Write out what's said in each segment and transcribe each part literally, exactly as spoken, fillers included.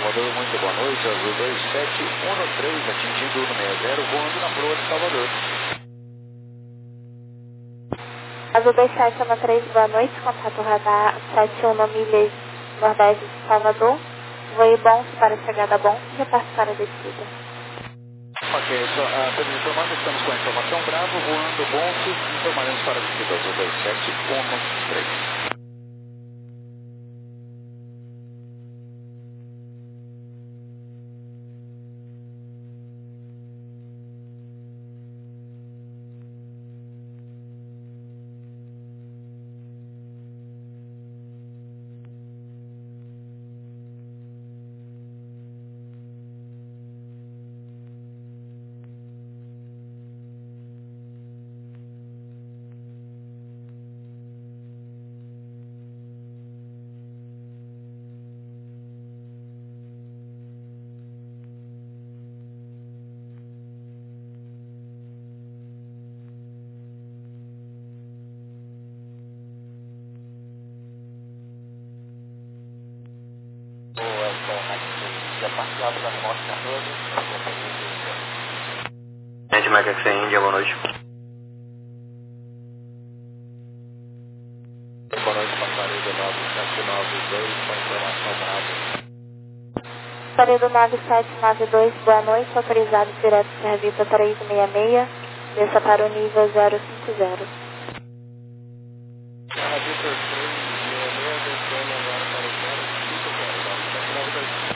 Salvador, muito boa noite, Azul dois sete um três, atingindo no sessenta, voando na proa de Salvador. Azul dois sete um três, boa noite, contato radar sete um milhas nordeste de Salvador, voe bom para a chegada bom e repasse para a descida. Ok, so, uh, estamos informando, estamos com a informação Bravo, voando Bonte, informaremos para a descida, Azul dois sete um três. Gente, Mega X Índia, boa noite. Boa noite, passaredo nove sete nove dois, com informação Bravo. Passaredo nove sete nove dois, boa noite, autorizado direto serviço três seis seis, desça para o nível zero cinco zero. Terra Vitor três seis seis, descendo agora para o zero cinco zero, nove sete nove dois.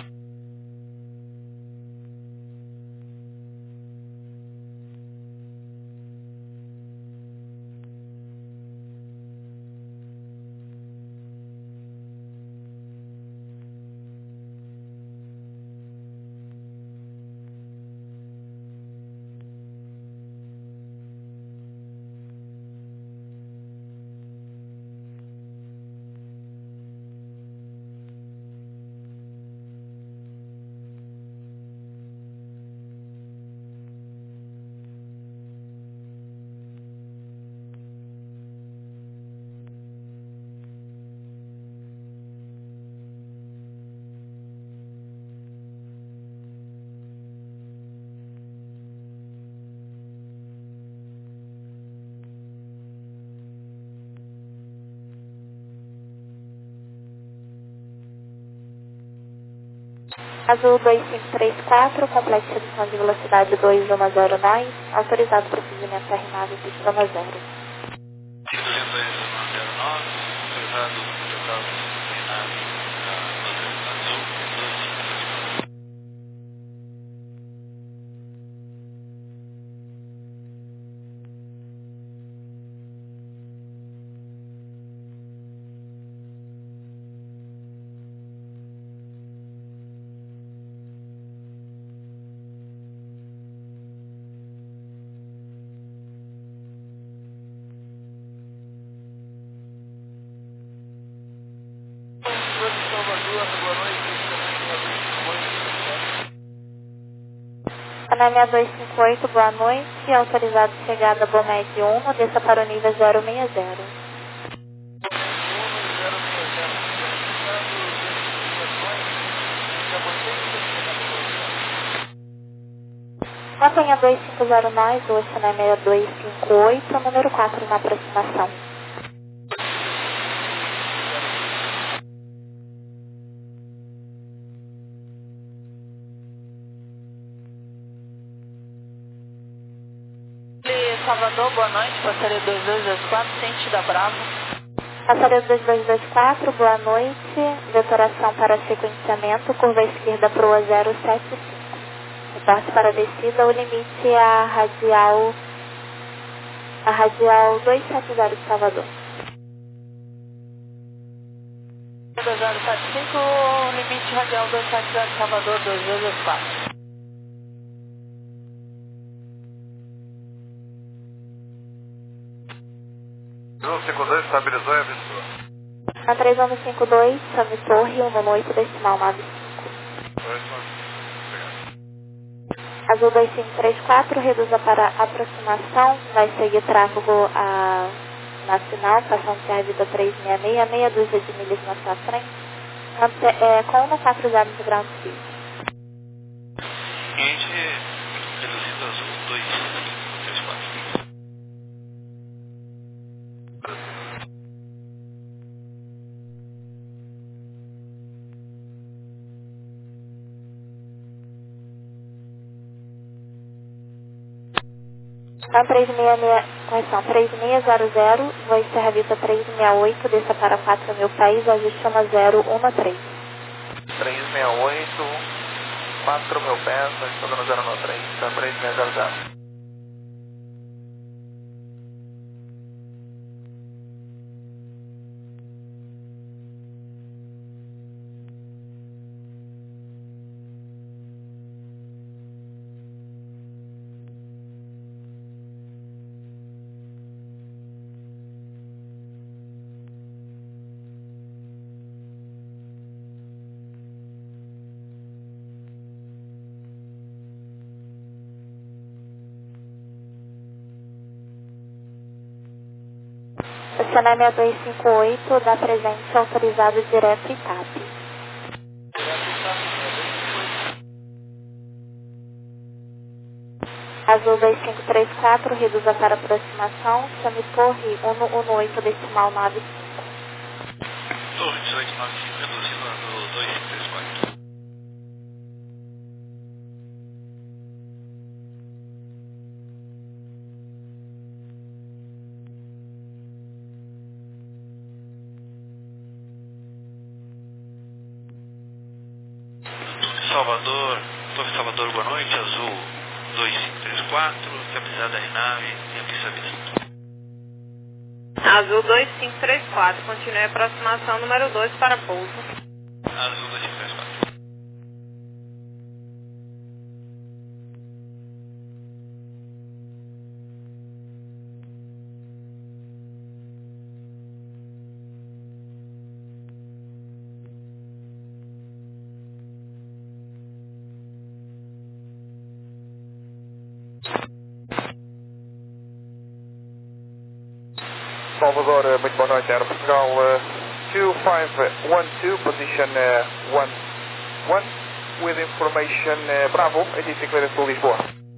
Azul dois cinco três quatro, complete redução de velocidade dois um zero nove, autorizado procedimento R nove, pista zero. Segundo dois um zero nove, autorizado total R nove, Azul dois cinco três quatro. Panamá dois cinco oito, boa noite, autorizado chegada Bomed um, desça para o nível zero seis zero. Mantenha dois cinco zero nove, o Panamá dois cinco oito, número quatro na aproximação. Salvador, boa noite, passaredo dois dois dois quatro, sentido Bravo. Passaredo dois dois dois quatro, boa noite, detoração para sequenciamento, curva esquerda proa zero sete cinco. Reporte para a descida, o limite é a radial, a radial duzentos e setenta de Salvador. dois zero sete cinco, limite radial duzentos e setenta de Salvador, dois dois dois quatro. cinco dois, estabilizou e avisou. Na três um cinco dois, Sami Torre, um oito, decimal nove cinco. Azul dois cinco três quatro, reduza para aproximação, vai seguir tráfego a nacional, passando Serra Vida três seis seis, meia dúzia de milhas na sua frente, Ante, é, com uma quatro zero de ground speed. Cliente reduzido azul dois cinco três quatro. Então, três seis seis, correção, três seis zero zero, vou encerrar a vista três seis oito, desça para quatro mil pés, ajuste uma zero um três. três seis oito, quatro mil pés, estou no zero um três, então três seis zero zero. Estacionar seis dois cinco oito, dá presente autorizado direto e TAP. Azul dois cinco três quatro, reduza para aproximação, chame torre um um oito decimal nove cinco. Torre dezoito nove cinco, reduzindo no dois cinco três quatro. Salvador, Torre Salvador, boa noite, azul dois cinco três quatro, cabeceada da nave e a pista vista. Azul dois cinco três quatro, continue a aproximação número dois para pouso. Azul dois cinco três quatro. Salvador, muito boa noite, Aero Portugal uh, two five one two, position uh, one one, with information uh, Bravo, A T C clearance to Lisboa.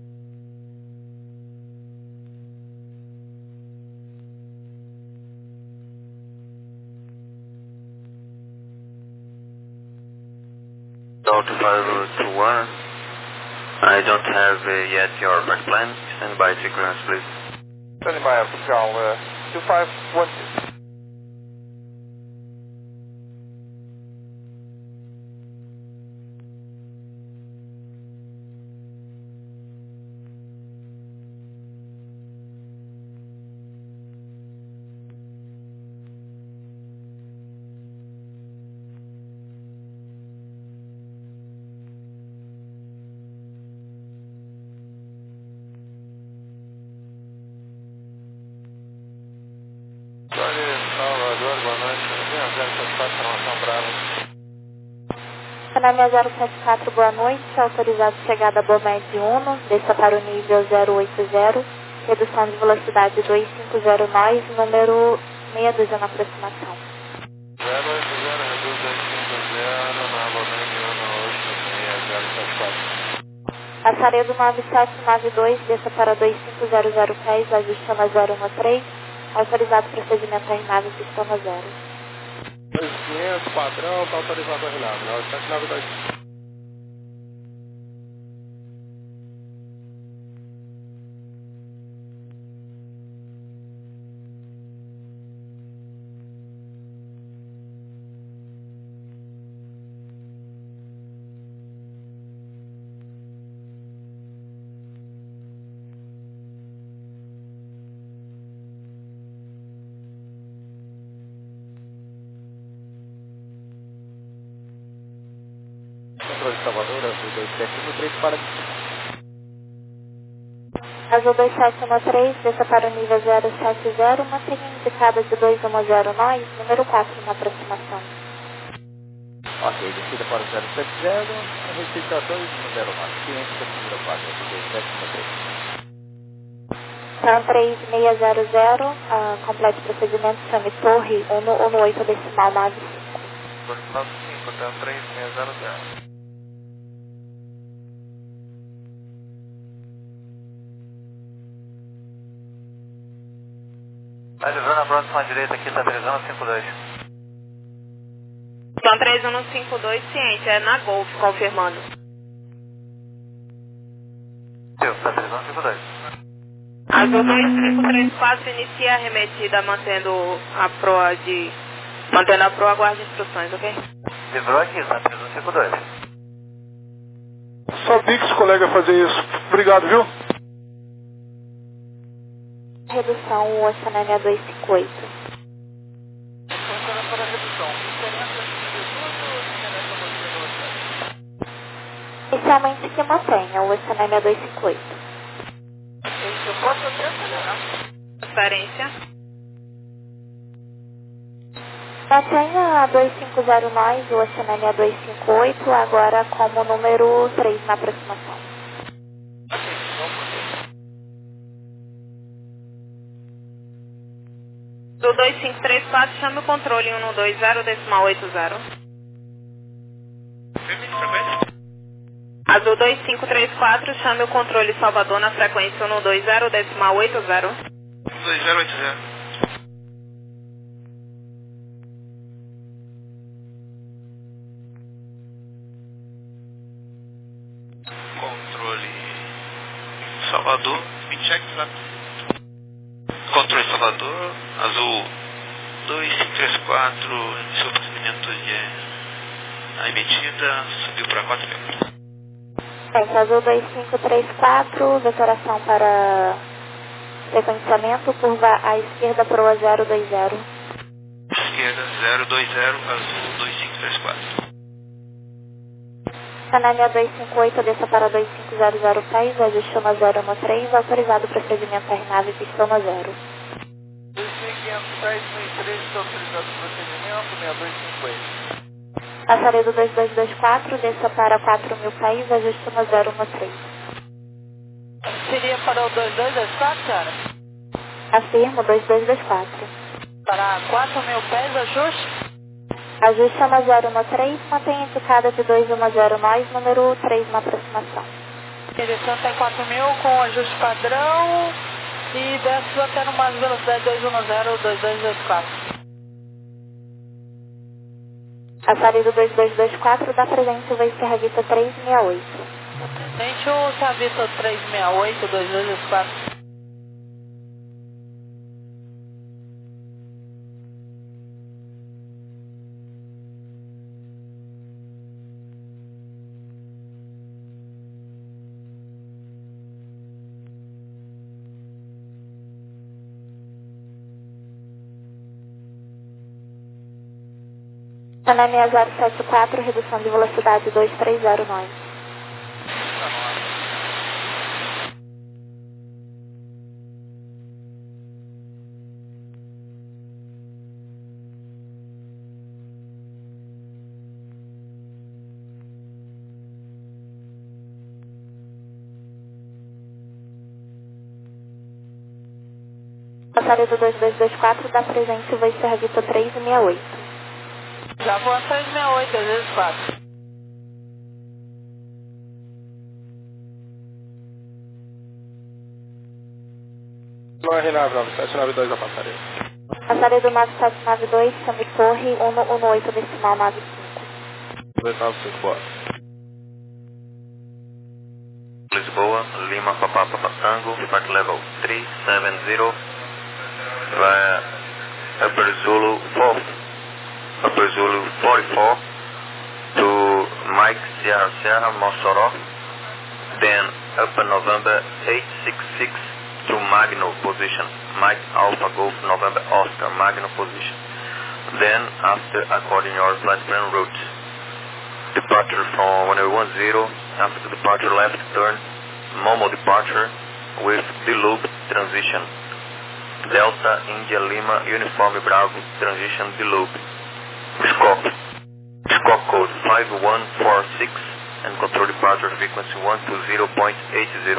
Delta five two one, I don't have uh, yet your back plan, stand by to clearance please. Standing by, Aero Portugal uh, two five one two. Salvador, boa noite. zero sete quatro, formação Bravo. Estacionar zero sete quatro, boa noite, autorizado chegada a Bomed um, desça para o nível zero oito zero, redução de velocidade dois cinco zero nós, número meia dúzia na aproximação. zero oito zero, reduz dois cinco zero, na Bomed um, oito seis zero sete quatro. Passaredo nove sete nove dois, desça para dois cinco zero zero pés, ajuste na zero um três, autorizado procedimento em nave sistema zero. dois quinhentos, padrão, está autorizado a renave, nove sete nove dois. Controle de Salvador, azul dois sete um três para... Azul dois sete um três, desça para o nível zero sete zero, mantenha indicada de dois um zero nós, número quatro na aproximação. Ok, descida para o zero sete zero, restrita dois um zero nove, cliente da segunda quatro, azul dois sete um três. Então, três seis zero zero, uh, complete procedimento, chame torre um um oito decimal nove cinco. dois nove cinco até o três seis zero zero. Tá livrando a próxima direita aqui, tá três um cinco dois. Então três um cinco dois, ciente, é na Golf, confirmando. Deu, tá três um cinco dois. Azul dois cinco três quatro, inicia a arremetida, mantendo a proa de... Mantendo a proa, aguarde instruções, ok? Livrou aqui, tá três um cinco dois. Sabia que esse colega ia fazer isso. Obrigado, viu? Redução Oceania dois cinco oito. Funciona para a redução. Diferença de tudo ou diferença Inicialmente que mantenha o Oceania dois cinco oito. eu posso até acelerar. Transferência. Mantenha a dois cinco zero nós, o Oceania dois cinco oito, agora como número três na aproximação. Do dois cinco três quatro, chame o controle um um dois zero decimal oito zero. Permite frequência? Azul dois cinco três quatro, chame o controle Salvador na frequência um um dois zero decimal oito zero. dois zero oito zero. Controle Salvador, check lá. Controle Salvador, Azul dois cinco três quatro, iniciou o procedimento de a emitida, subiu para quatro mil. Gente, Azul dois cinco três quatro, vetoração para sequenciamento, curva à esquerda, proa zero dois zero. Esquerda zero dois zero, Azul dois cinco três quatro. Canalha dois cinco oito, desça para dois cinco zero zero pés, ajuste uma zero um três, autorizado procedimento R nave, pistão no zero. dois mil quinhentos dez, mil e três, está autorizado o procedimento, seis dois cinco oito. Passaredo dois dois dois quatro, desça para quatro mil pés, ajuste uma zero um três. Seria para o dois dois dois quatro, senhora? Afirmo, dois dois dois quatro. Para quatro mil pés, ajuste? Ajuste uma zero um três, mantenha indicada de dois um zero nós, número três na aproximação. Direção até quatro mil com ajuste padrão e desce até no mais velocidade dois um zero, dois dois dois quatro. Passaredo dois dois dois quatro, da presença vai ser a vista três seis oito. Gente, o Savista três seis oito, dois dois dois quatro. Canalha zero sete quatro, redução de velocidade dois três zero nós. Passaredo dois dois dois quatro, da presença vai ser a vista três seis oito. Já vou a três seis oito, dois dois quatro. Não R nove nove sete nove dois a passaredo. Passaredo nove sete nove dois, chame torre um um oito decimal nove cinco. dois nove cinco, boa. Lisboa, Lima, Papá, Papa Tango, depart level three seven zero, via Upper Zulu four, Upper Zulu forty-four, to Mike Sierra Sierra, Mossoró, then Upper November eight six six, to Magno position, Mike Alpha Golf November Oscar, Magno position. Then, after according your flight plan route, departure from one one zero, after the departure left turn, Momo departure with D-loop transition. Delta India Lima Uniform Bravo transition D-loop. Scope. Scope code five one four six and control departure frequency one two zero point eight zero.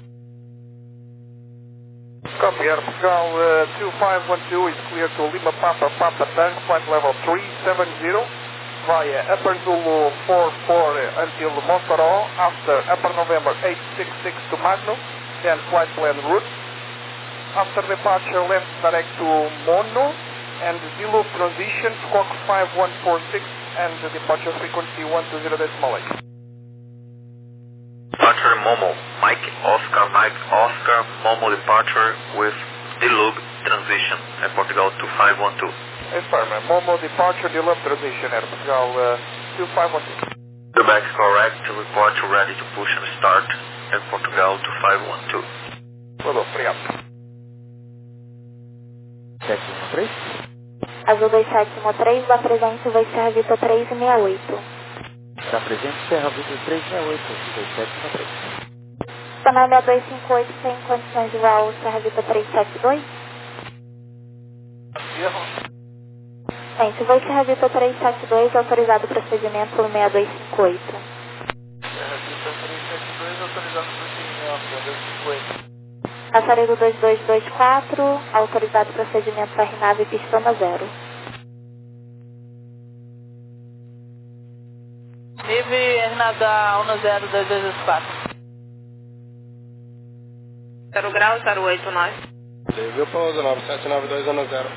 Copy, Air Portugal uh, two five one two is clear to Lima Papa Papa Tango, flight level three seven zero, via Upper Zulu four four until Mossoró, after Upper November eight six six to Magno, then flight plan route. After departure, left direct to Mono, and Zulu transition, squawk five one four six, and the departure frequency one two zero decimal eight. Departure Momo, Mike Oscar, Mike Oscar, Momo departure with Dilug transition, Air Portugal two five one two. Affirm, Momo departure, Dilug transition, Air Portugal uh, two five one two. Quebec correct, report ready to push and start, Air Portugal two five one two. Tudo, obrigado. sete um três. Azul dois sete um três, da presente vai ser a Vita três seis oito. Da presente, Serra Vita três seis oito, dois sete um três. Sonalha dois cinco oito, tem condições de voo Serra Vita três sete dois? Tem, se vai Serra Vita três sete dois, autorizado procedimento seis dois cinco oito. Serra Vita três sete dois, autorizado procedimento seis dois cinco oito. Passarelo dois dois dois quatro, autorizado procedimento R nave pistona zero. Nive R nave da um zero dois dois dois quatro. zero grau, zero oito nove. Desvio pouso nove sete nove dois um zero.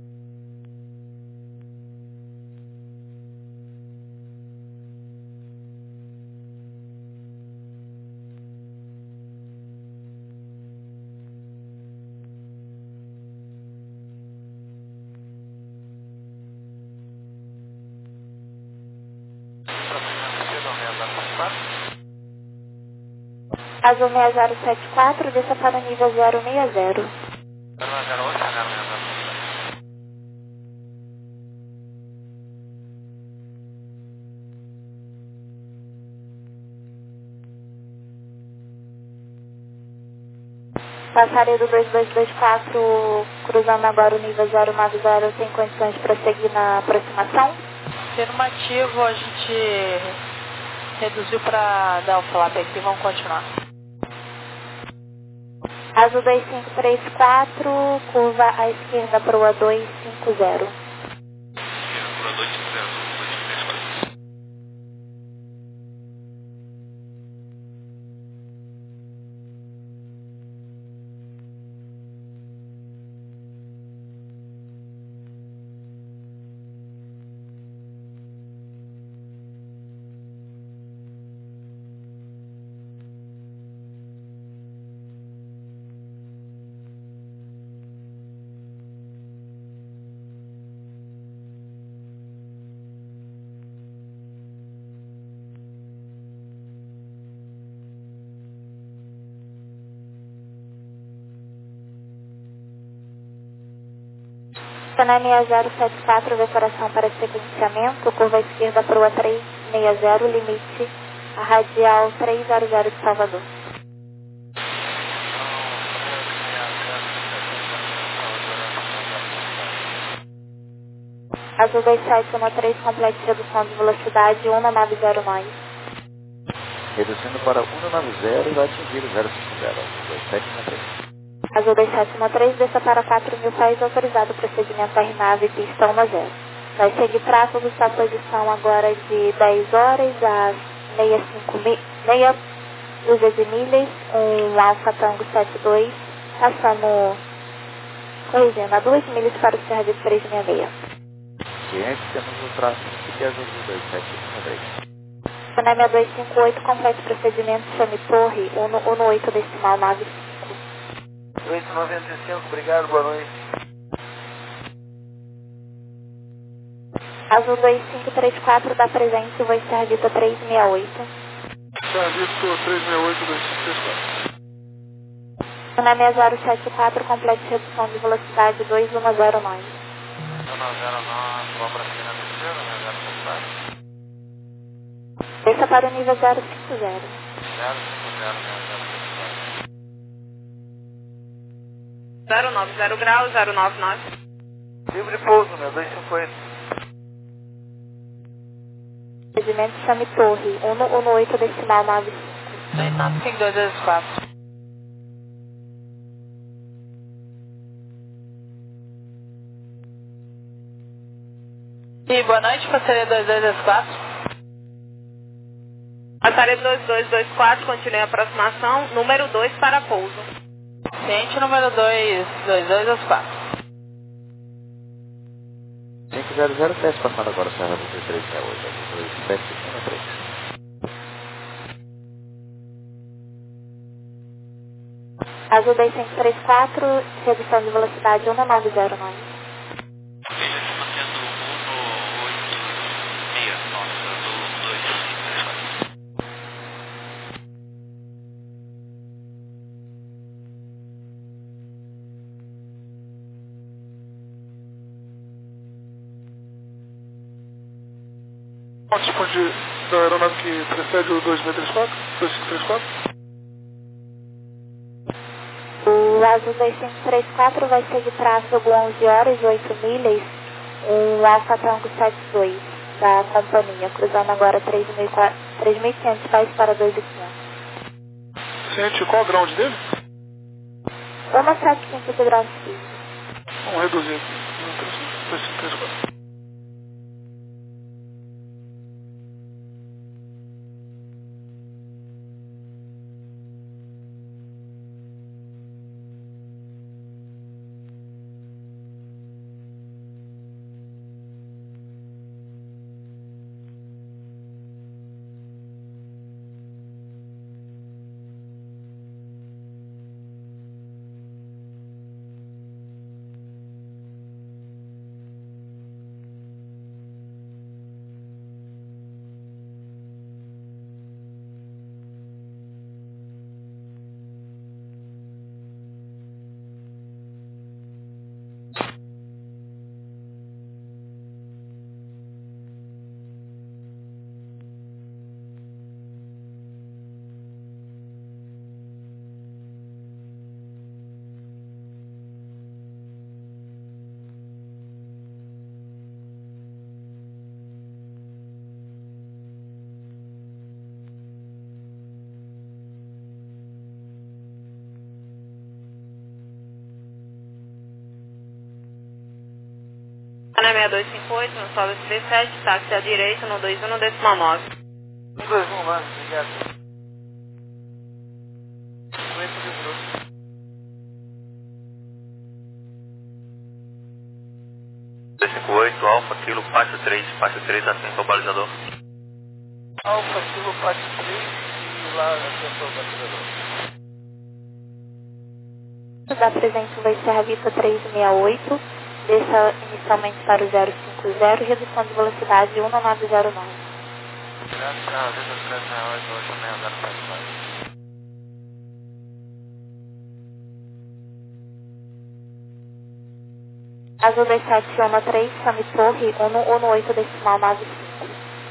Azul seis zero sete quatro, desça para o nível zero seis zero. Passarelo dois dois dois quatro, cruzando agora o nível zero nove zero, tem condições de prosseguir na aproximação? Afirmativo, a gente reduziu para dar o flap aqui, vamos continuar. Azul dois cinco três quatro, curva à esquerda para o A dois cinco zero. Para dois cinco zero, dois cinco três quatro. Sonalha zero sete quatro, decoração para sequenciamento, curva à esquerda para o A três seis zero, limite a radial três zero zero de Salvador. Azul dois sete um três, complete redução de velocidade um nove zero nove. Reduzindo para um nove zero e vai atingir o zero cinco zero, dois sete um três. Azul dois sete um três, desça para quatro mil pés, autorizado procedimento R nave pista um zero. Vai seguir tráfego, sua posição agora de dez horas às meia cinco mi, meia dúzia de milhas, um Alfa Tango setenta e dois, passando, corrigindo, a duas milhas para o Serra de três seis seis. Ciente, temos o tráfego que é Azul dois sete um três. Sonalha dois cinco oito, complete procedimento, chame torre, um oito decimal nove cinco. oito noventa e cinco, obrigado, boa noite. Azul dois cinco três quatro, da presente, voo Serra Vita três seis oito. Serra Vita três seis oito, dois cinco três quatro. Sonalha zero sete quatro, complete redução de velocidade dois um zero nove. zero zero nove, vou para cima da esquerda, né? zero sete quatro. Desça para o nível zero cinco zero. zero cinco zero, né? zero sete quatro. zero nove zero grau, zero nove nove. Livre pouso, meu, dois cinco oito. Procedimento chame torre, um oito decimal nove cinco. Tem dois dois quatro. E boa noite, passaria dois dois dois quatro. Passaria dois dois dois quatro, continue a aproximação, número dois para pouso. Ciente número dois dois dois dois quatro. cinco zero zero, teste passando agora, Serra dois três seis oito, dois sete um três. Azul dois cinco três quatro, redução de velocidade um nove zero nove. Ele se mantendo um no oito seis, nossa, Azul dois cinco três quatro. Participante da aeronave que precede o dois seis três quatro, dois cinco três quatro. O Azul dois cinco três quatro vai seguir tráfego onze horas e oito milhas, um Alfa Tango sete dois da companhia, cruzando agora três mil e quinhentos pés para dois mil e quinhentos. Ciente, qual o ground dele? uma sete cinco de grau sul. Vamos reduzir aqui. dois cinco três quatro. Na seis dois cinco oito, no solo três sete, táxi à direita, no dois um, decimal nove. um dois um, lá, obrigado. cinquenta minutos. dois cinco oito, Alfa, Kilo, Pátio três, Pátio três, atento ao balizador. Alfa, Kilo, Pátio três e lá atento ao balizador. Da presença vai ser a Vita trezentos e sessenta e oito, desça inicialmente para o zero cinco zero, redução de velocidade um nove zero nove. Graças a Deus, trezentos e sessenta e oito, oito seis zero sete quatro. Azul dois sete um três, chame Torre um um oito, decimal nove cinco.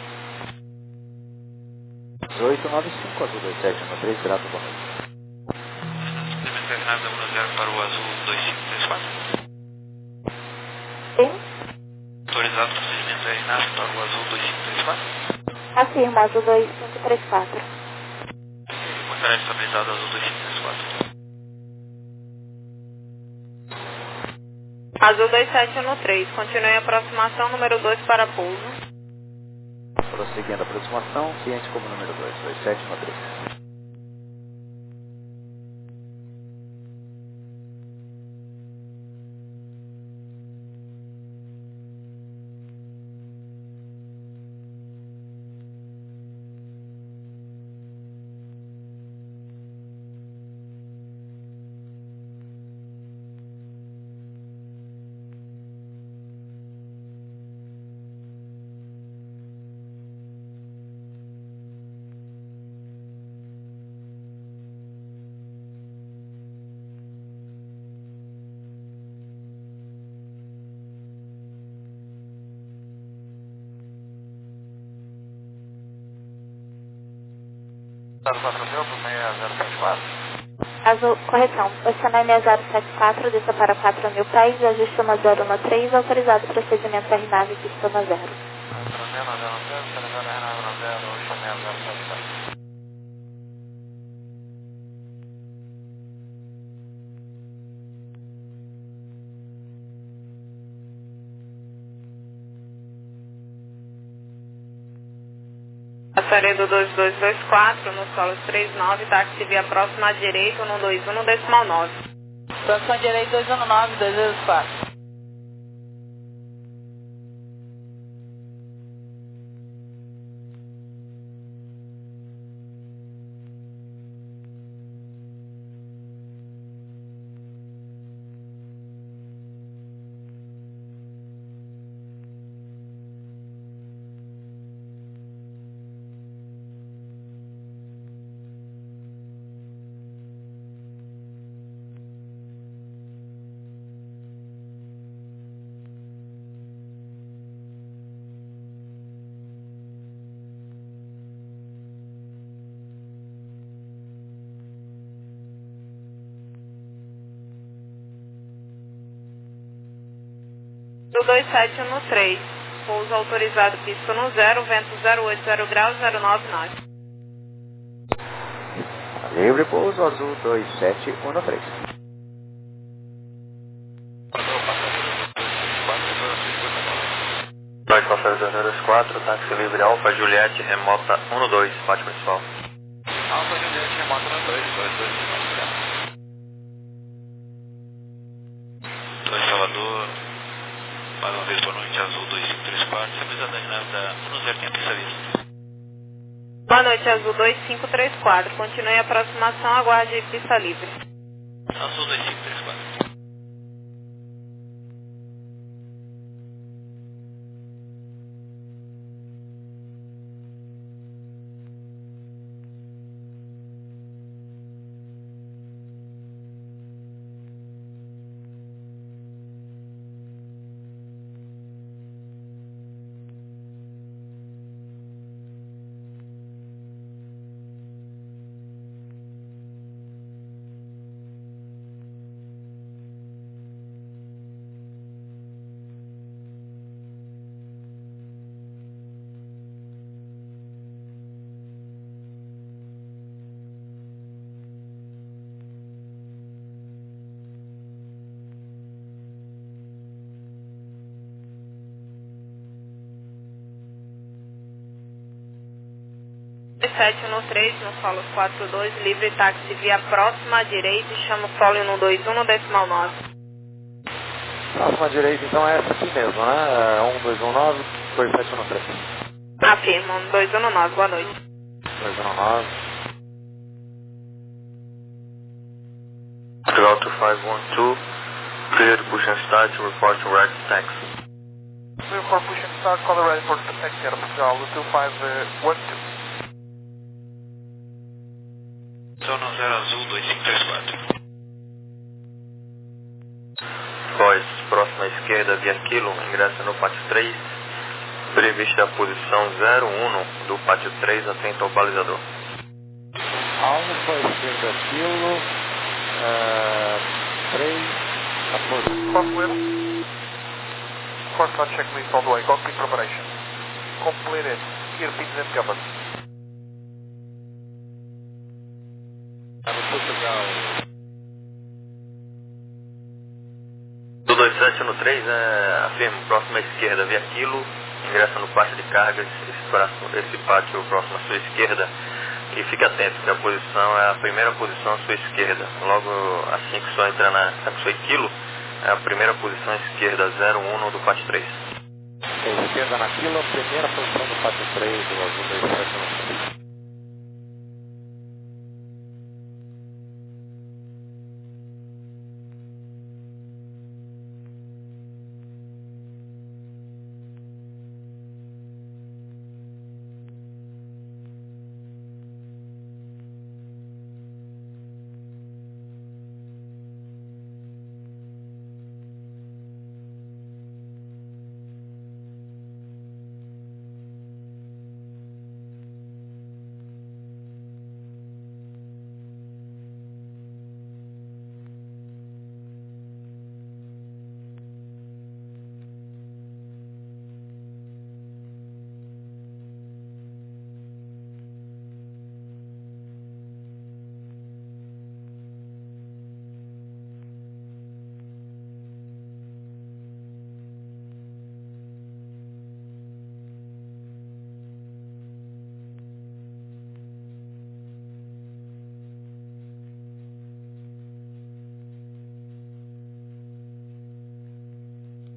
oito nove cinco, Azul dois sete um três, grato, boa noite. Suplemento aeronave um zero para o Azul dois cinco três quatro. Sim? Autorizado o procedimento aeronave para o Azul dois cinco três quatro. Afirmo, Azul dois cinco três quatro. Portaria estabilizado Azul dois cinco três quatro. Azul dois sete um três, continue a aproximação, número dois para pouso. Prosseguindo a aproximação, ciente como número dois, dois sete um três. quatro mil por seis zero sete quatro. Azul, correção, posicionar seis zero sete quatro, desça para quatro mil pés, ajuste uma zero um três, autorizado procedimento R nave, pista na zero. quatro mil, nove zero zero, zero zero, nove zero, oito seis zero sete quatro. Passaria do dois dois dois quatro no solo três nove, táxi via próxima à direita no dois um no decimal nove. Próxima à direita dois um nove, dois dois quatro. Do dois sete no três, pouso autorizado pista no zero, vento zero oito zero graus, zero nove nove. Livre pouso azul dois sete um três. Flight Conference dois dois quatro, táxi livre Alfa Juliette, remota um dois, parte principal. Alfa Juliette, remota um dois, dois dois quatro. dois Salvador, mais uma vez boa noite, azul dois cinco três quatro, estabilizada da dinâmica um zero tempo e serviço. Boa noite, azul dois cinco três quatro, continue a aproximação, aguarde pista livre. Azul dois cinco três quatro. sete no três, no solo quatro dois, livre táxi via próxima à direita e chama o solo no dois um no decimal nove. Próxima direita, então é essa aqui mesmo, né? um dois um nove, dois sete um três. Afirma, dois um nove, boa noite. dois um nove. Portugal two five one two, clear to push and start to report to right taxi. Clear for push and start, call the ready for taxi Air Portugal two five one two. Sono zero azul dois cinco três quatro. Voz, próxima à esquerda via quilo, ingressa no pátio três, prevista a posição zero um do pátio três, atento ao balizador. Alfa, esquerda quilo, três, apoio. Crosswind. Course not checklist all the way, cockpit preparation. Completed, gear pins and covers. Do dois sete no três, é, afirmo, próxima à esquerda via quilo, ingressa no pátio de cargas, esse, próximo, esse pátio próximo à sua esquerda, e fique atento que a posição é a primeira posição à sua esquerda. Logo assim que só entrar na taxi quilo, é a primeira posição à esquerda, zero um do pátio três. Esquerda na quilo, primeira posição do pátio três, do azul dois sete um três.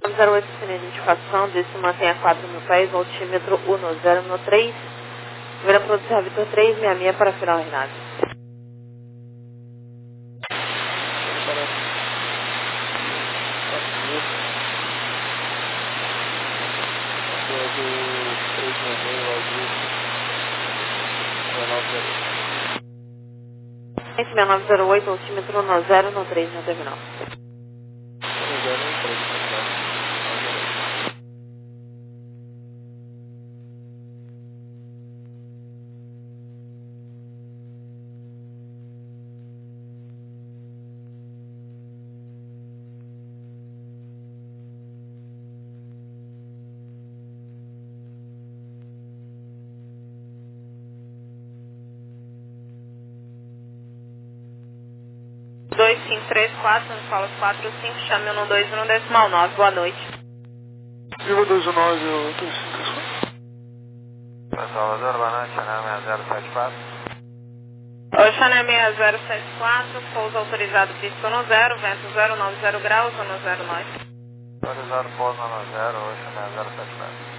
zero oito sem identificação, disse mantém a quatro mil pés, altímetro um zero um três, vira produção Vitor três seis seis para final Renato. seis nove zero oito, altímetro um zero um três no terminal. dois cinco três quatro, fala quatro cinco, chame um dois um decimal nove, boa noite. Viva dois um nove, eu dois cinco três quatro. Salvador, boa noite, Chanel seis zero sete quatro. Oi, Chanel seis zero sete quatro, pouso autorizado pista um zero, vento zero nove zero graus, um zero nove. Autorizado pouso um zero, oi, Chanel zero sete quatro.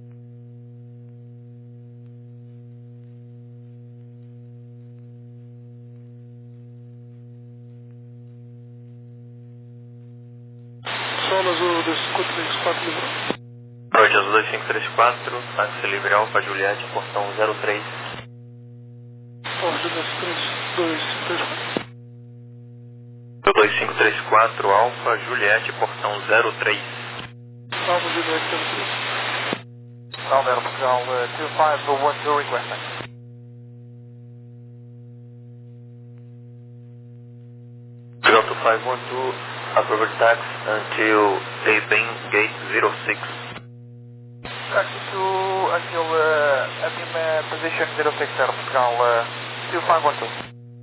Solo azul dois cinco três quatro, livrou. Norte azul dois cinco três quatro, táxi livre Alfa Juliette, portão zero três. Alfa dois três dois cinco três quatro. dois cinco três quatro, Alfa Juliette, portão zero três. Alfa Juliette zero três. Sound Aeroportugal uh, two five one two requesting. Go to five one two, approval tax until Taiping Gate zero six. Taxi to until uh, at in uh, position zero six Aeroportugal uh, two five one two.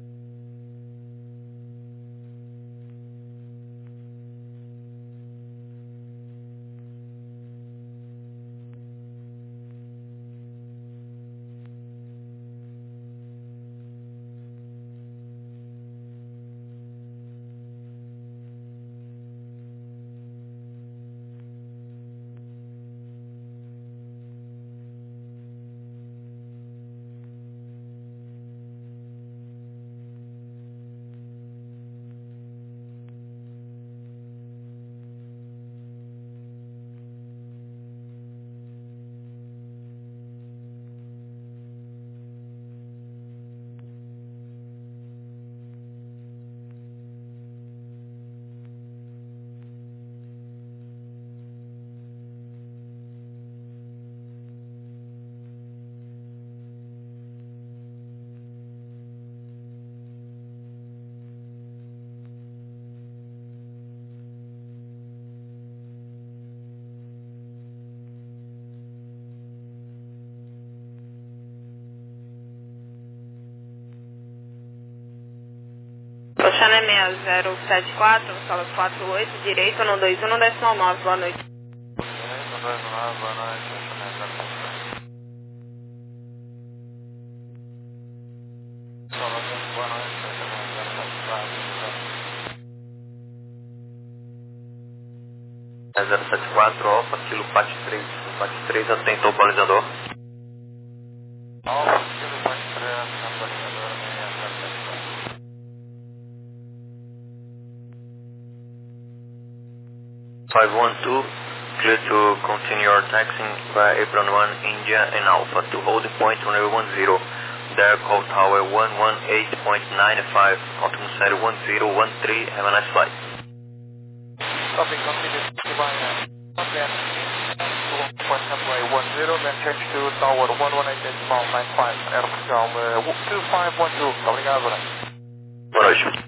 Chanel seis zero sete quatro, sala quatro oito, direito no dois um decimal nove, boa noite. Direito dois um nove, boa noite, Chanel zero sete quatro. Salvador, boa noite, Chanel zero sete quatro. zero sete quatro, Alfa, Kilo Pat três. Pat três, atento ao balizador. Alfa, Kilo Pat três, atento ao balizador, seis zero sete quatro. five one two, clear to continue your taxiing via Apron one, India and Alpha to holding point runway one zero. There call tower one one eight point nine five, altimeter set one zero one three, have a nice flight. Copy, continue to by uh, then to point runway one zero, then change to tower one one eight decimal nine five, Aeroportugal uh, two five one two. Obrigado, boa noite. Boa noite.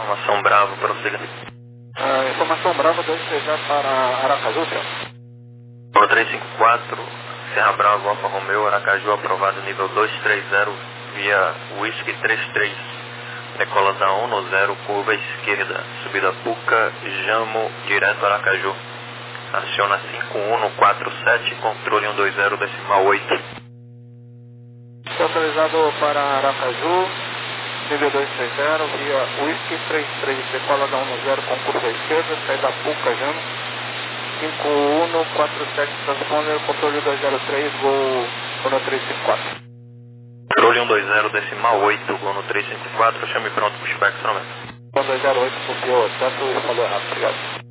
Informação Bravo, prossiga. Uh, informação Bravo dois três zero para Aracaju, senhor. Por três cinco quatro, Serra Bravo, Alfa Romeo, Aracaju, aprovado nível dois três zero via Whisky três três. Decola da um no zero, curva esquerda, subida Puca, Jamo, direto Aracaju. Aciona cinco um quatro sete, controle um dois zero decimal oito. Autorizado para Aracaju, nível dois três zero, via Whisky três três, decola da um no zero com curva esquerda, saída Puca, Jamo, cinco um quatro sete, transponder, controle dois zero três, gol no três cinco quatro. Controle um dois zero decimal oito, gol no três cinco quatro, chame pronto, pushback, somente. um dois zero oito, copiou, tanto e falou errado, obrigado.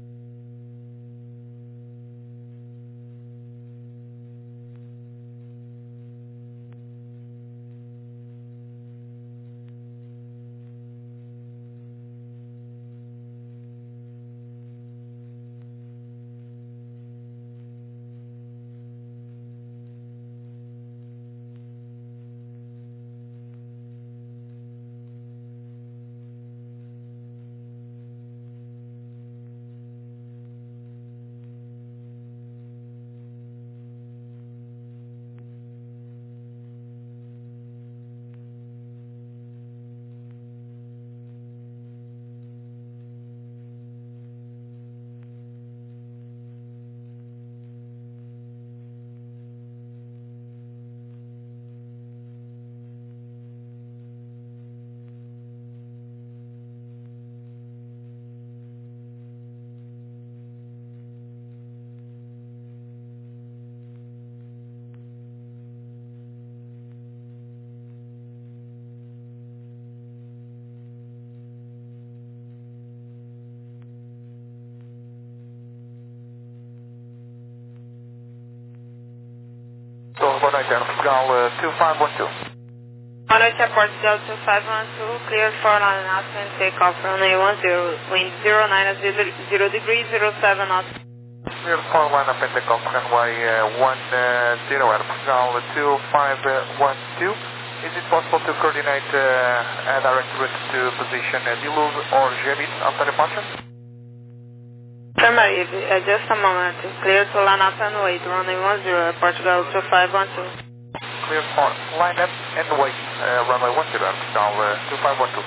Boa noite, Air Portugal uh, two five one two. Boa noite, Air Portugal two five one two, clear for line up and take off runway one zero, wind zero nine zero degrees, zero seven knots. Clear for line up and take off runway uh, one zero, Air Portugal two five one two. Is it possible to coordinate uh, a direct route to position uh, Diluz or Jebit after departure? Affirmative, uh, just a moment. Clear to line up and wait, runway one zero, Portugal two five one two. Clear for line up and wait, uh, runway one zero, Portugal uh, two five one two.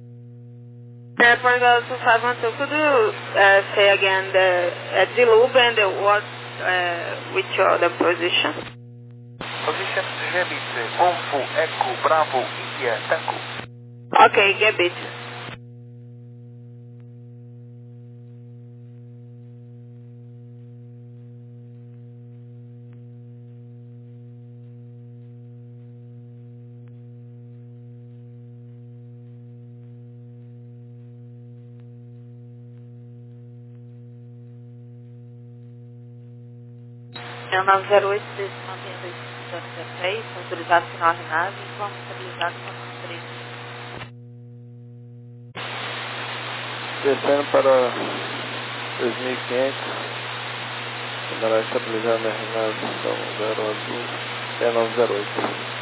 Uh, Portugal two five one two, could you uh, say again the uh, Dilub and the what, uh, which other position? Position Jebit, Golfo, Echo, Bravo, India, Tango. Okay, Gebit. É o nove zero oito, mantendo dois zero zero três, autorizado final RNAV e vamos estabilizar com a três. Descendo para dois mil e quinhentos, para estabilizar na RNAV, então zero azul, é nove zero oito.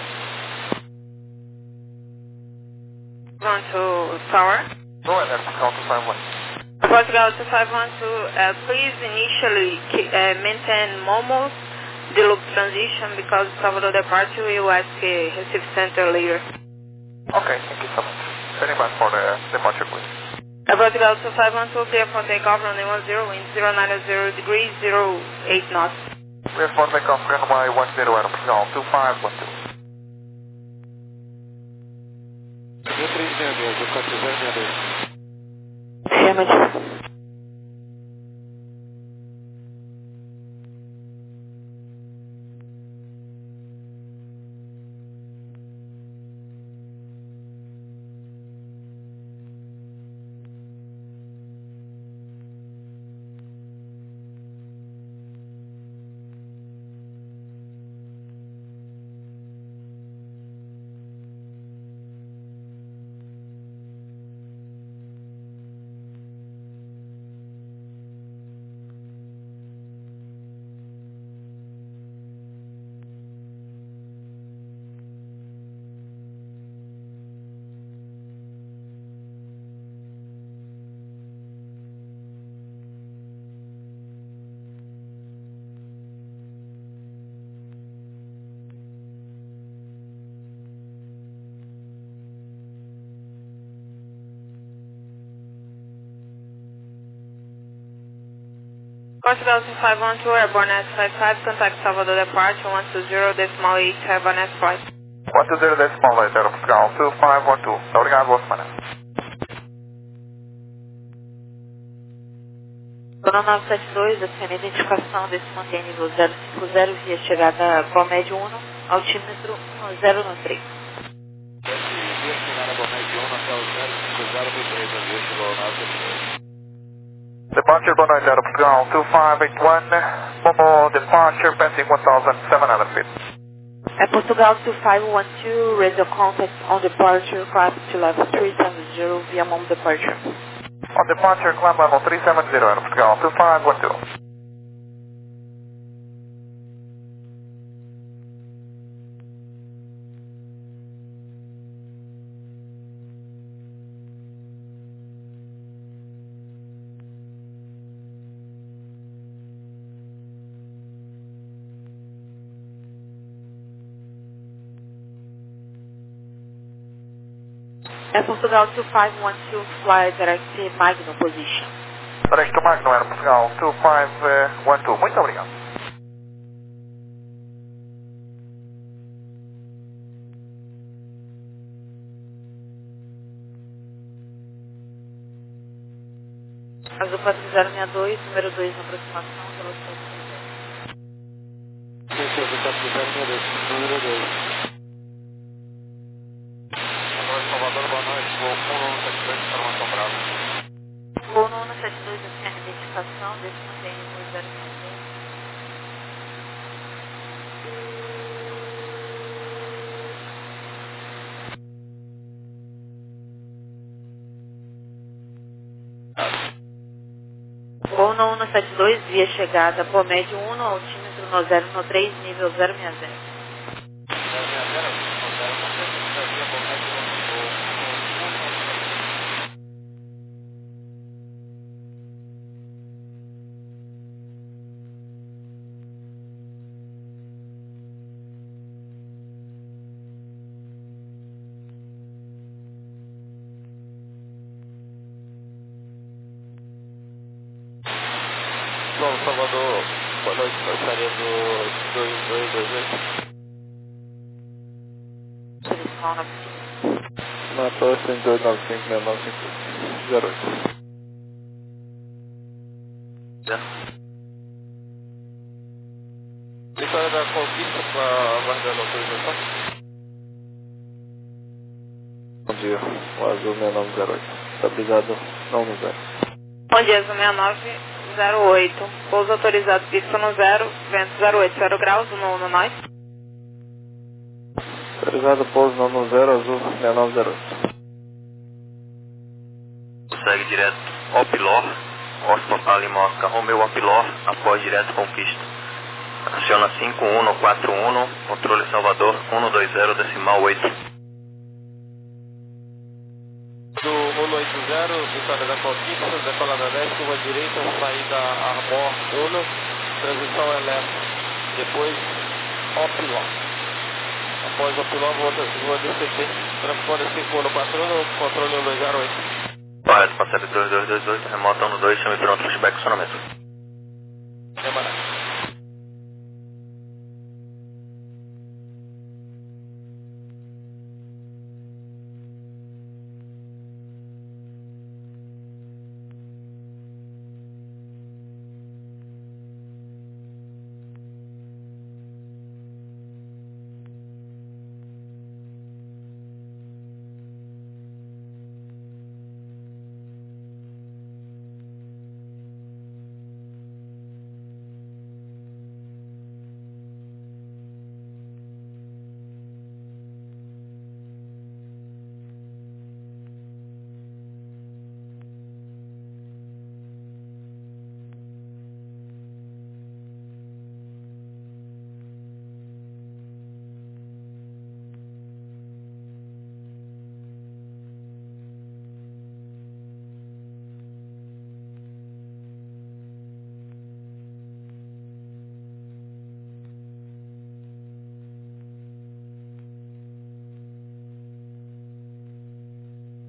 One to tower. Go ahead, Portugal two five one. Portugal two five one two, uh, please initially uh, maintain Momo, the loop transition, because Salvador departure will ask a receive center later. Okay, thank you so much. Standing by for the departure, please. Uh, Portugal two five one two, clear for takeoff, runway one zero, wind zero nine zero degrees, zero eight knots. Clear for takeoff, runway one zero, Portugal two five one two. três seis dois, quatro zero seis dois. Affirmative. Portugal two five one two, Airborne S five five, contact Salvador departure one two zero, decimal eight, have an S flight. one two zero, decimal eight, Portugal two five one two. Muito obrigado, boa semana. Zona nove sete dois, descendo a identificação desse mantém nível zero cinco zero, via chegada Boa Média um, altímetro um zero um três. Via chegada Boa Média um até o zero cinco zero três, avião chegou ao nove sete dois. Departure Boa Noite, Portugal two five eight one, Momo departure passing one thousand seven hundred feet. É Portugal two five one two, radio contact on departure, class to level three seven zero, via Momo departure. On departure, climb level three seven zero, Portugal two five one two. É Portugal two five one two, fly direct Magnum position. Direct to Magnum, Portugal two five one two. Muito obrigado. Azul quatro zero seis dois, número dois na aproximação, velocidade Azul quatro zero seis dois, número dois. Salvador, boa noite, voo um um sete dois, informação brava. Voo um um sete dois, descendo a identificação desse mantém nível zero cinco zero. Voo um um sete dois, via chegada Boa Média um, altímetro no zero um três, nível zero seis zero. Bom, Salvador, boa noite, passaria do dois dois dois oito. Decimal nove cinco. Natal cento e dois nove cinco seis nove cinco zero oito. Já. Vitória da Conquista para aguardando a autorização. Bom dia, o Azul seis nove zero oito. Estabilizado não no zero. Bom dia, Azul seis nove zero oito. Pouso autorizado, pista no zero, vento zero oito, zero graus, no, no nós. Autorizado pouso não no zero, Azul seis nove zero oito. Segue direto Opilor, Oscar Papa Lima Oscar Romeo Opilor, após direto Conquista. Aciona cinco um quatro um, controle Salvador um dois zero, decimal oito. Do um oito zero, Vitória da Conquista, decolada dez, curva direita, saída Arbor um, transição elétrica. Depois Opilor. Após Opilor, vou D C P, transponder cinco um quatro um, controle um dois zero oito. Correto, passageiro dois dois dois dois, remota um dois, chame pronto, feedback, acionamento. Demorado.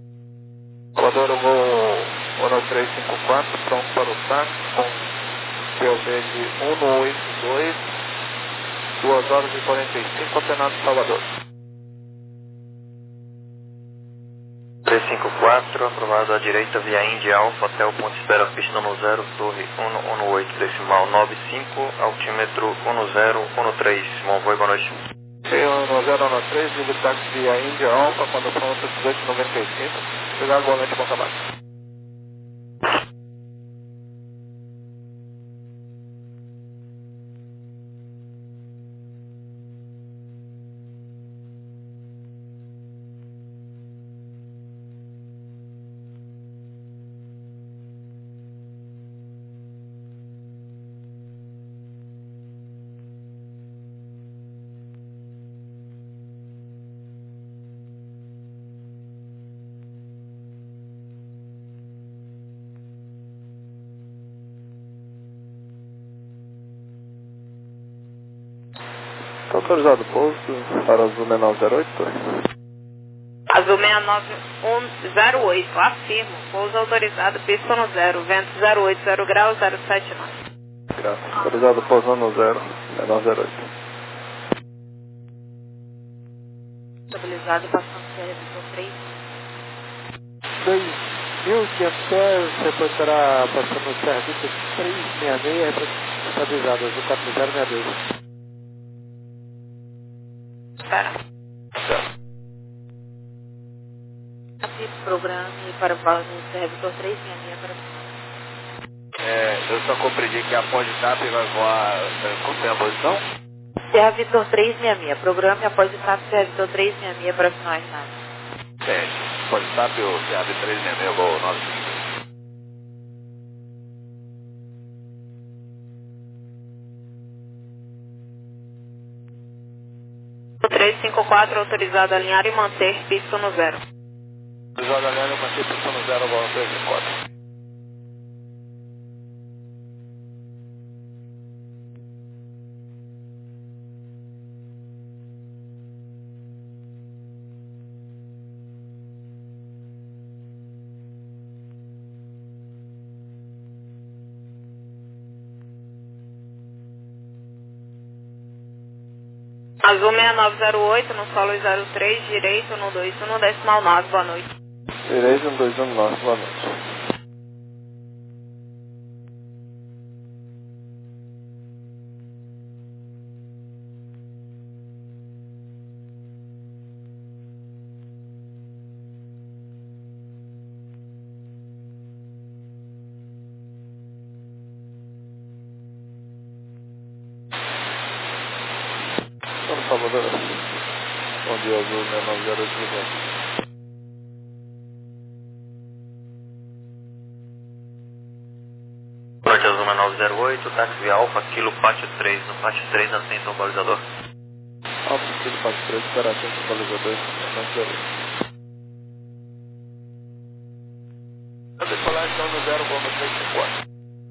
Salvador, eu vou no três cinco quatro, pronto para o táxi, com P O B de cento e oitenta e dois, duas horas e quarenta e cinco, Atenado Salvador. trezentos e cinquenta e quatro, aprovado à direita via Índia Alfa até o ponto de espera pista no zero, torre cento e dezenove, decimal noventa e cinco, altímetro cento treze Monvoy, boa noite. cento e treze, libertax via Índia Alfa, quando pronto, dezoito e noventa e cinco, pegar o volante, bom trabalho. Está autorizado o pouso para Azul seis nove zero oito? Azul seis nove um zero oito, afirmo. Pouso autorizado, pista no zero, vento zero oito, zero graus, zero sete nove. Graças. Autorizado o pouso no zero, seis nove zero oito. Estabilizado, passando C R Vitor três. dois mil e quinhentos pés, reportará passando o C R Vitor trezentos e sessenta e seis, estabilizado, Azul quatro zero seis dois. Espera. Programe para o C R Vitor trezentos e sessenta e seis para É, eu só compreendi que a Pod TAP vai voar. Qual foi a posição? C R Vitor trezentos e sessenta e seis, programe após o TAP C R Vitor trezentos e sessenta e seis para final de nave. É, Pod TAP ou C R V trezentos e sessenta e seis, voo nove cinco. trezentos e cinquenta e quatro, autorizado a alinhar e manter pista no zero. Autorizado a alinhar e manter pista no zero, voo trezentos e cinquenta e quatro. Azul seis nove zero oito, no solo zero três, direito no dois um, decimal nove, boa noite. Direito no dois um nove, boa noite. Salvador. Bom dia, Azul seis nove zero oito. Norte Azul seis nove zero oito, táxi via Alfa, Kilo Pátio três, no Pátio três, assento ao balizador. Alfa, Kilo Pátio três, para assento ao balizador, não zero oito. A decolagem no zero, vamos trezentos e cinquenta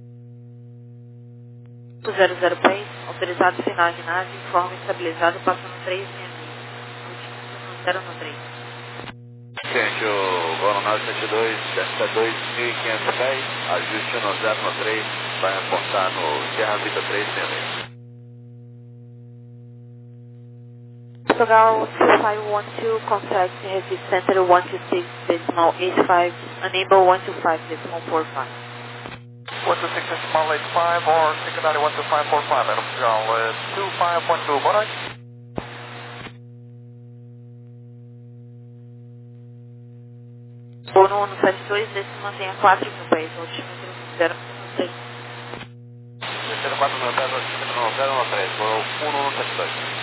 e quatro. zero zero três, autorizado final de nave, informe estabilizado, passando trezentos e sessenta e seis. Último no zero três. Gente, o voo nove sete dois, desta dois mil e quinhentos pés, ajuste no zero três, vai reportar no Sierra Vitor trezentos e sessenta e seis. Portugal two five one two, contact Recife Center one two six, decimal eight five, enable one two five, decimal four five. one two six decimal eight five or six nine one two five four five, Adam Portugal, uh, two five one two, boa noite. Ou no sete dois, desse mantenha quatro mil pés, altímetro zero três. zero quatro mil pés, altímetro no zero três, voo um um sete dois.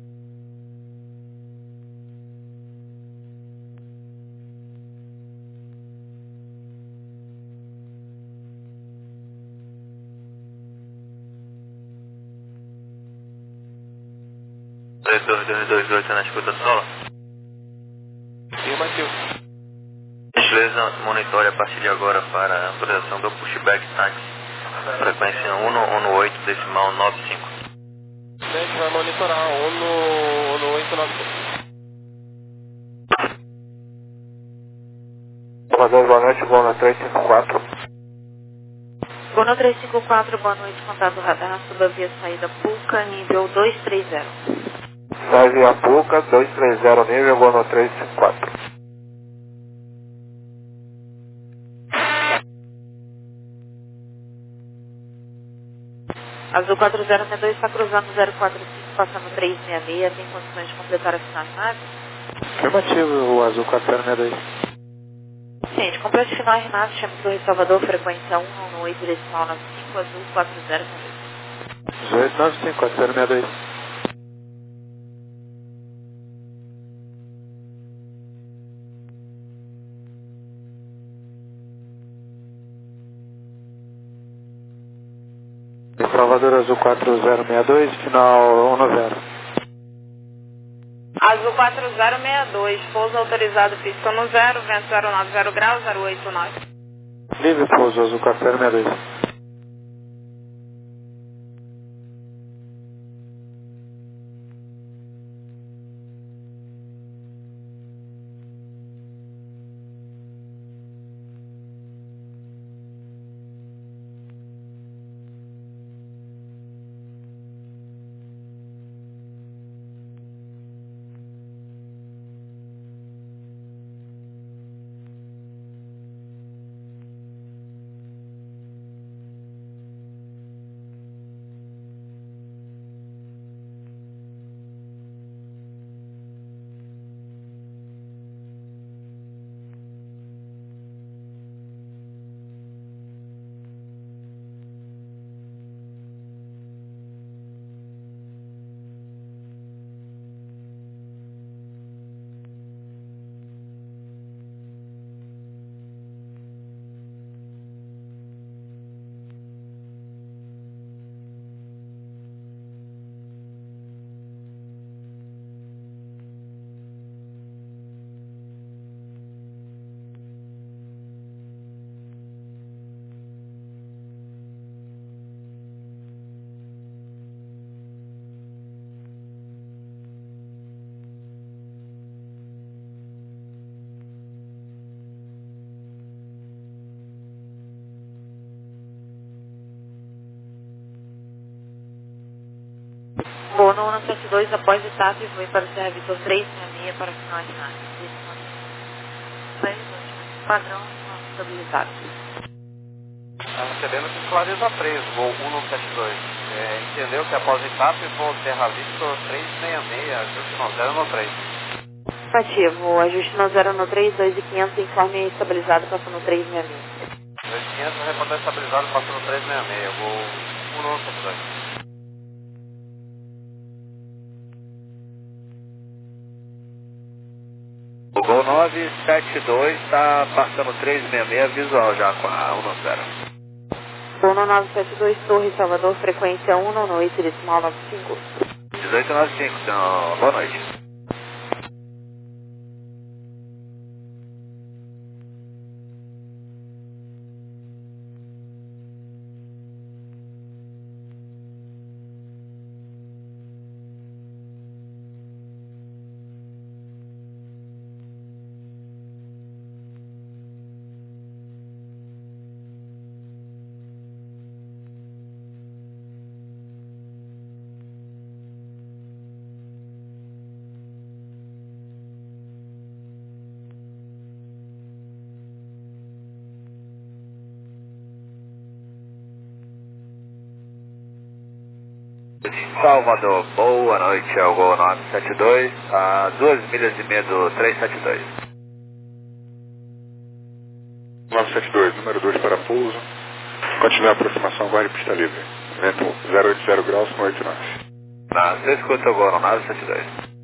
dois dois dois dois oito na escuta solo. Afirmativo. Gentileza, monitore a partir de agora para a autorização do pushback táxi. Frequência cento e dezenove, decimal noventa e cinco. A gente vai monitorar um no, no oito nove cinco. Boa noite, boa noite, voo no trezentos e cinquenta e quatro. Bono trezentos e cinquenta e quatro, boa noite, contato radar, suba via saída Puca, nível duzentos e trinta. Sai via Puca, duzentos e trinta, nível Bono trezentos e cinquenta e quatro. Azul quatro zero seis dois está cruzando zero quatro cinco, passando trezentos e sessenta e seis, tem condições de completar a final Renato? Afirmativo, o Azul quatro zero seis dois. Gente, complete final Renato, chama Torre Salvador, frequência um um oito, decimal nove cinco, Azul quatro zero seis dois. dezoito nove cinco, quatro zero seis dois. Salvador Azul quatro zero seis dois, final um zero. Azul quatro zero seis dois, pouso autorizado, pista no zero, vento zero nove zero graus, zero oito nove. Livre pouso Azul quatro zero seis dois. Bono um sete dois, após etapa e voe para o Serra Vitor trezentos e sessenta e seis para final Renato. Padrão estabilizado. Está recebendo que esclareza três, voo um sete dois. É, entendeu que após etapa e voo Serra Vitor trezentos e sessenta e seis, ajuste no zero no três. Ativo, ajuste no zero no três, dois e quinhentos, informe estabilizado, passando trezentos e sessenta e seis. dois mil e quinhentos, reportagem estabilizado, passando trezentos e sessenta e seis, voo um sete dois. O Gol nove sete dois está passando trezentos e sessenta e seis, visual já com a um zero. Bono nove sete dois, Torre Salvador, frequência um oito, decimal nove cinco. dezoito nove cinco, então, boa noite. Salvador, boa noite, é o Gol nove sete dois, a duas milhas e meia do trezentos e setenta e dois. nove sete dois, número dois para pouso, continue a aproximação, guarde pista livre, vento zero oito zero graus com oito nove. Na, você escuta o Gol nove sete dois.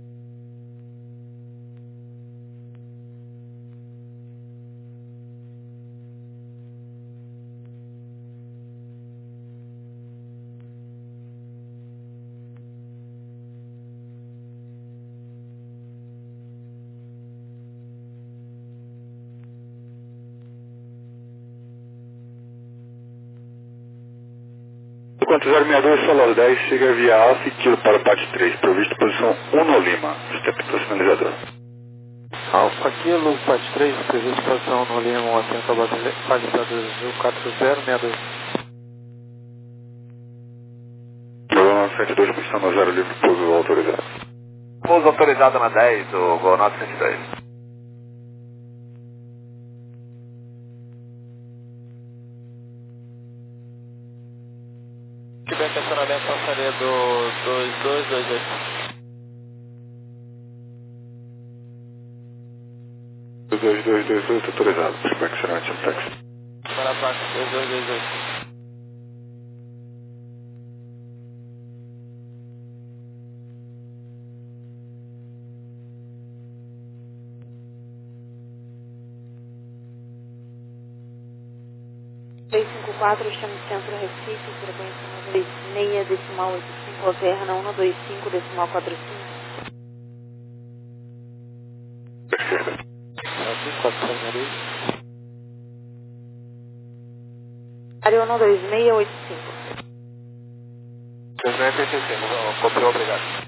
Quanto zero seis dois, Solar dez, chega via Alfa e tiro para o parte três, previsto posição um no Lima, estepito sinalizador. Alfa Kilo, parte três, previsto posição no Lima, atento ao balizador Azul quatro zero seis dois. sete dois, posição no zero livre, pouso autorizado. Pouso autorizado na dez, o Gol nove sete dois. Quebec, acionamento passaria do dois dois dois dois. dois dois dois dois, autorizado. Quebec, acionamento no táxi. Para a placa, dois dois dois dois. três cinco quatro, chame Centro Recife, frequência um dois seis, decimal oito cinco, alterna um dois cinco, decimal quatro cinco. Área um dois seis oito cinco. trezentos e oitenta e cinco, copiou, obrigado.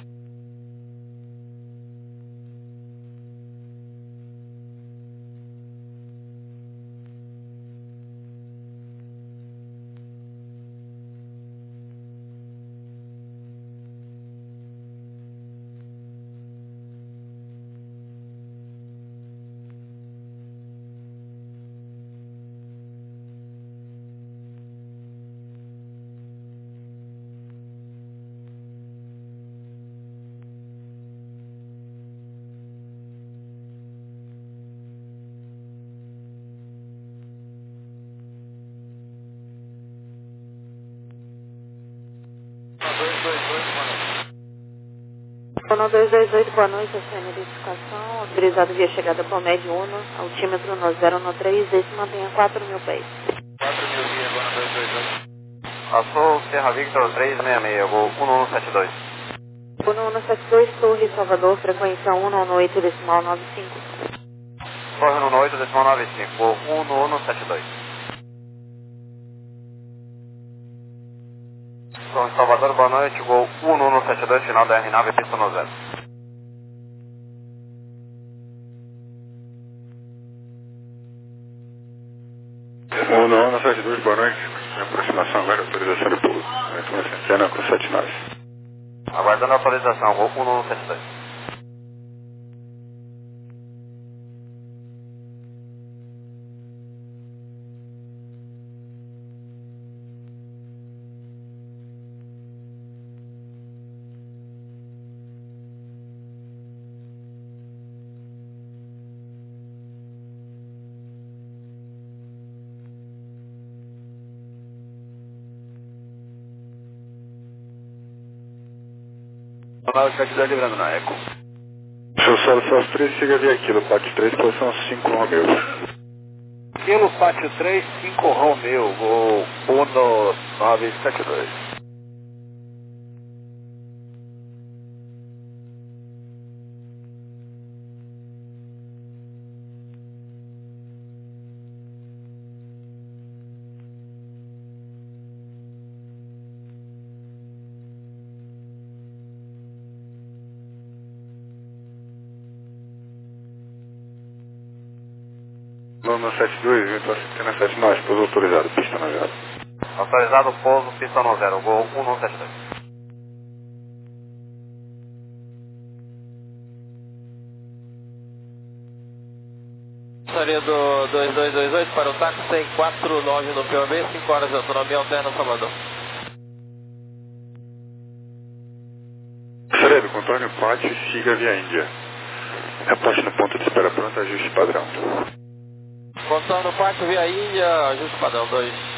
Bono dois dois oito, boa noite, a sua identificação, autorizado via chegada para o médio Uno, altímetro no zero um três, esse mantenha quatro mil pés. quatro mil via, Bono dois dois oito. Passou Serra Victor três seis seis, Gol um um sete dois. Uno um sete dois, Torre Salvador, frequência um um oito, decimal nove cinco. Torre um um oito, decimal nove cinco, Gol um um sete dois. Torre Salvador, boa noite, Gol um um sete dois, final da R nove, pista no zero. um um sete dois, boa noite. Aproximação agora, autorização de pouso. Centena com sete nove. Aguardando a autorização, Gol um um sete dois. nove sete dois, livrando na Eco. Seu solo Celso três, siga via Kilo, Pátio três, posição cinco Romeu. Kilo, Pátio três, cinco Romeu, Gol um nove sete dois. um sete dois, Vitor Centena sete nove, pouso autorizado, pista no zero. Autorizado, pouso, pista no zero, Gol um um sete dois. Passaria do dois dois dois oito para o táxi quatro nove no P O B, cinco horas de autonomia alterna Salvador. Fredo, contorne o pátio e siga via Índia. Reposte no ponto de espera pronta, ajuste padrão. Contorno pátio via Índia, ajuste padrão dois.